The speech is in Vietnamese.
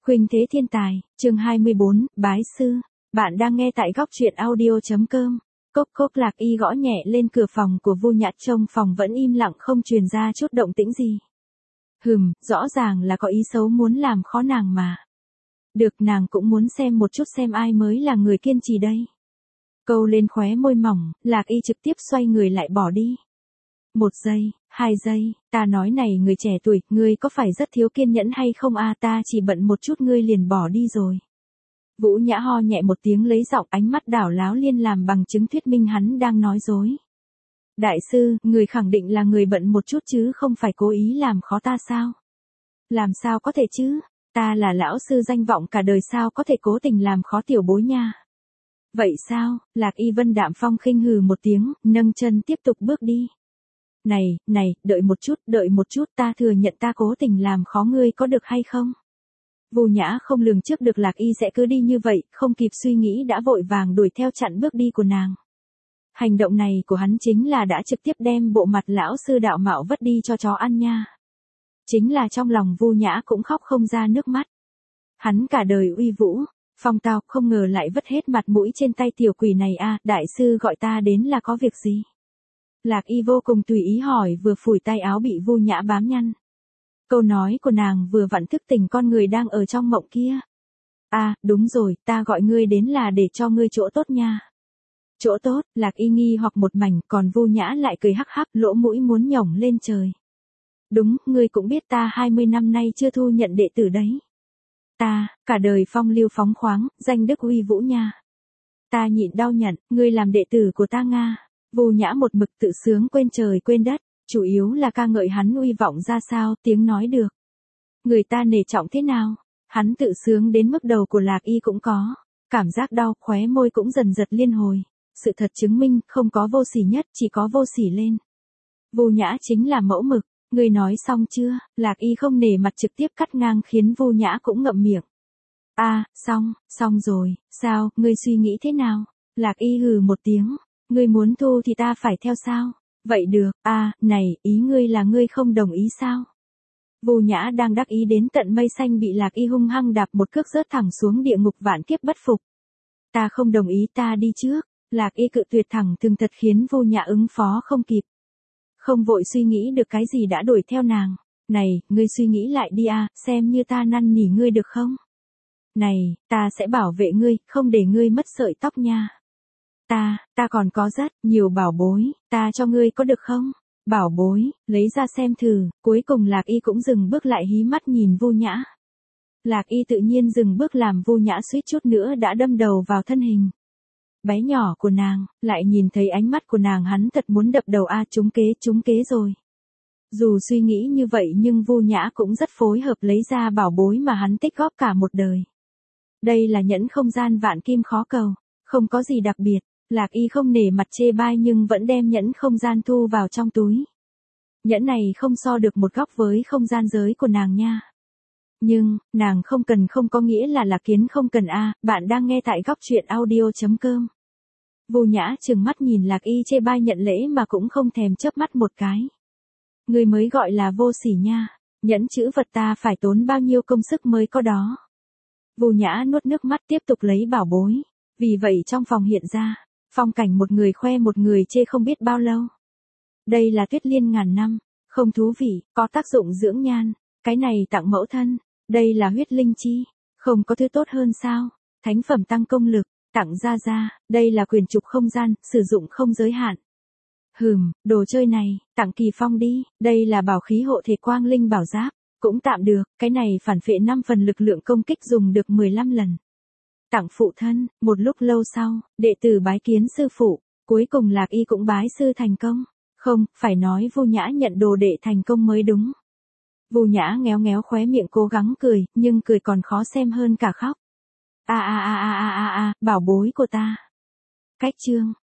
Khuynh Thế Thiên Tài, chương 24, Bái Sư. Bạn đang nghe tại góc truyện audio.com. Cốc cốc Lạc Y gõ nhẹ lên cửa phòng của Vu Nhã, trong phòng vẫn im lặng không truyền ra chút động tĩnh gì. Rõ ràng là có ý xấu muốn làm khó nàng mà. Được, nàng cũng muốn xem một chút xem ai mới là người kiên trì đây. Câu lên khóe môi mỏng, Lạc Y trực tiếp xoay người lại bỏ đi. 1 giây, 2 giây, ta nói này người trẻ tuổi, ngươi có phải rất thiếu kiên nhẫn hay không a? Ta chỉ bận một chút ngươi liền bỏ đi rồi. Vũ Nhã ho nhẹ một tiếng lấy giọng ánh mắt đảo láo liên làm bằng chứng thuyết minh hắn đang nói dối. Đại sư, người khẳng định là người bận một chút chứ không phải cố ý làm khó ta sao? Làm sao có thể chứ? Ta là lão sư danh vọng cả đời sao có thể cố tình làm khó tiểu bối nha. Vậy sao? Lạc Y Vân đạm phong khinh hừ một tiếng, nâng chân tiếp tục bước đi. Này, đợi một chút, ta thừa nhận ta cố tình làm khó ngươi có được hay không? Vu Nhã không lường trước được Lạc Y sẽ cứ đi như vậy, không kịp suy nghĩ đã vội vàng đuổi theo chặn bước đi của nàng. Hành động này của hắn chính là đã trực tiếp đem bộ mặt lão sư đạo mạo vất đi cho chó ăn nha. Chính là trong lòng Vu Nhã cũng khóc không ra nước mắt. Hắn cả đời uy vũ, phong tao, không ngờ lại vất hết mặt mũi trên tay tiểu quỷ này a. Đại sư gọi ta đến là có việc gì? Lạc Y vô cùng tùy ý hỏi vừa phủi tay áo bị Vu Nhã bám nhăn. Câu nói của nàng vừa vặn thức tỉnh con người đang ở trong mộng kia. Đúng rồi, ta gọi ngươi đến là để cho ngươi chỗ tốt nha. Chỗ tốt? Lạc Y nghi hoặc một mảnh, còn Vu Nhã lại cười hắc hắc, lỗ mũi muốn nhổng lên trời. Đúng, ngươi cũng biết ta 20 năm nay chưa thu nhận đệ tử đấy. Ta, cả đời phong lưu phóng khoáng, danh đức uy vũ nha. Ta nhịn đau nhận, ngươi làm đệ tử của ta nga. Vu Nhã một mực tự sướng quên trời quên đất, chủ yếu là ca ngợi hắn uy vọng ra sao, tiếng nói được. Người ta nể trọng thế nào, hắn tự sướng đến mức đầu của Lạc Y cũng có. Cảm giác đau, khóe môi cũng dần giật liên hồi. Sự thật chứng minh, không có vô sỉ nhất, chỉ có vô sỉ lên. Vu Nhã chính là mẫu mực, ngươi nói xong chưa? Lạc Y không nể mặt trực tiếp cắt ngang khiến Vu Nhã cũng ngậm miệng. Xong rồi, sao, ngươi suy nghĩ thế nào? Lạc Y hừ một tiếng. Ngươi muốn thu thì ta phải theo sao? Vậy được, này, ý ngươi là ngươi không đồng ý sao? Vu Nhã đang đắc ý đến tận mây xanh bị Lạc Y hung hăng đạp một cước rớt thẳng xuống địa ngục vạn kiếp bất phục. Ta không đồng ý, ta đi trước. Lạc Y cự tuyệt thẳng thừng thật khiến Vu Nhã ứng phó không kịp. Không vội suy nghĩ được cái gì đã đuổi theo nàng. Này, ngươi suy nghĩ lại đi xem như ta năn nỉ ngươi được không? Này, ta sẽ bảo vệ ngươi, không để ngươi mất sợi tóc nha. Ta còn có rất nhiều bảo bối, ta cho ngươi có được không? Bảo bối, lấy ra xem thử. Cuối cùng Lạc Y cũng dừng bước lại hí mắt nhìn Vu Nhã. Lạc Y tự nhiên dừng bước làm Vu Nhã suýt chút nữa đã đâm đầu vào thân hình bé nhỏ của nàng, lại nhìn thấy ánh mắt của nàng hắn thật muốn đập đầu trúng kế rồi. Dù suy nghĩ như vậy nhưng Vu Nhã cũng rất phối hợp lấy ra bảo bối mà hắn tích góp cả một đời. Đây là nhẫn không gian vạn kim khó cầu, không có gì đặc biệt. Lạc Y không nể mặt chê bai nhưng vẫn đem nhẫn không gian thu vào trong túi. Nhẫn này không so được một góc với không gian giới của nàng nha. Nhưng, nàng không cần không có nghĩa là Lạc Kiến không cần bạn đang nghe tại góc truyện audio.com. Vu Nhã trừng mắt nhìn Lạc Y chê bai nhận lễ mà cũng không thèm chớp mắt một cái. Người mới gọi là vô sỉ nha, nhẫn chữ vật ta phải tốn bao nhiêu công sức mới có đó. Vu Nhã nuốt nước mắt tiếp tục lấy bảo bối. Vì vậy trong phòng hiện ra phong cảnh một người khoe một người chê không biết bao lâu. Đây là tuyết liên ngàn năm, không thú vị, có tác dụng dưỡng nhan. Cái này tặng mẫu thân, đây là huyết linh chi, không có thứ tốt hơn sao? Thánh phẩm tăng công lực, tặng ra, đây là quyền trục không gian, sử dụng không giới hạn. Đồ chơi này, tặng Kỳ Phong đi, đây là bảo khí hộ thể quang linh bảo giáp, cũng tạm được, cái này phản phệ 5 phần lực lượng công kích dùng được 15 lần. Tặng phụ thân. Một lúc lâu sau, đệ tử bái kiến sư phụ, cuối cùng Lạc Y cũng bái sư thành công. Không, phải nói Vu Nhã nhận đồ đệ thành công mới đúng. Vu Nhã ngéo khóe miệng cố gắng cười, nhưng cười còn khó xem hơn cả khóc. Bảo bối của ta. Cách chương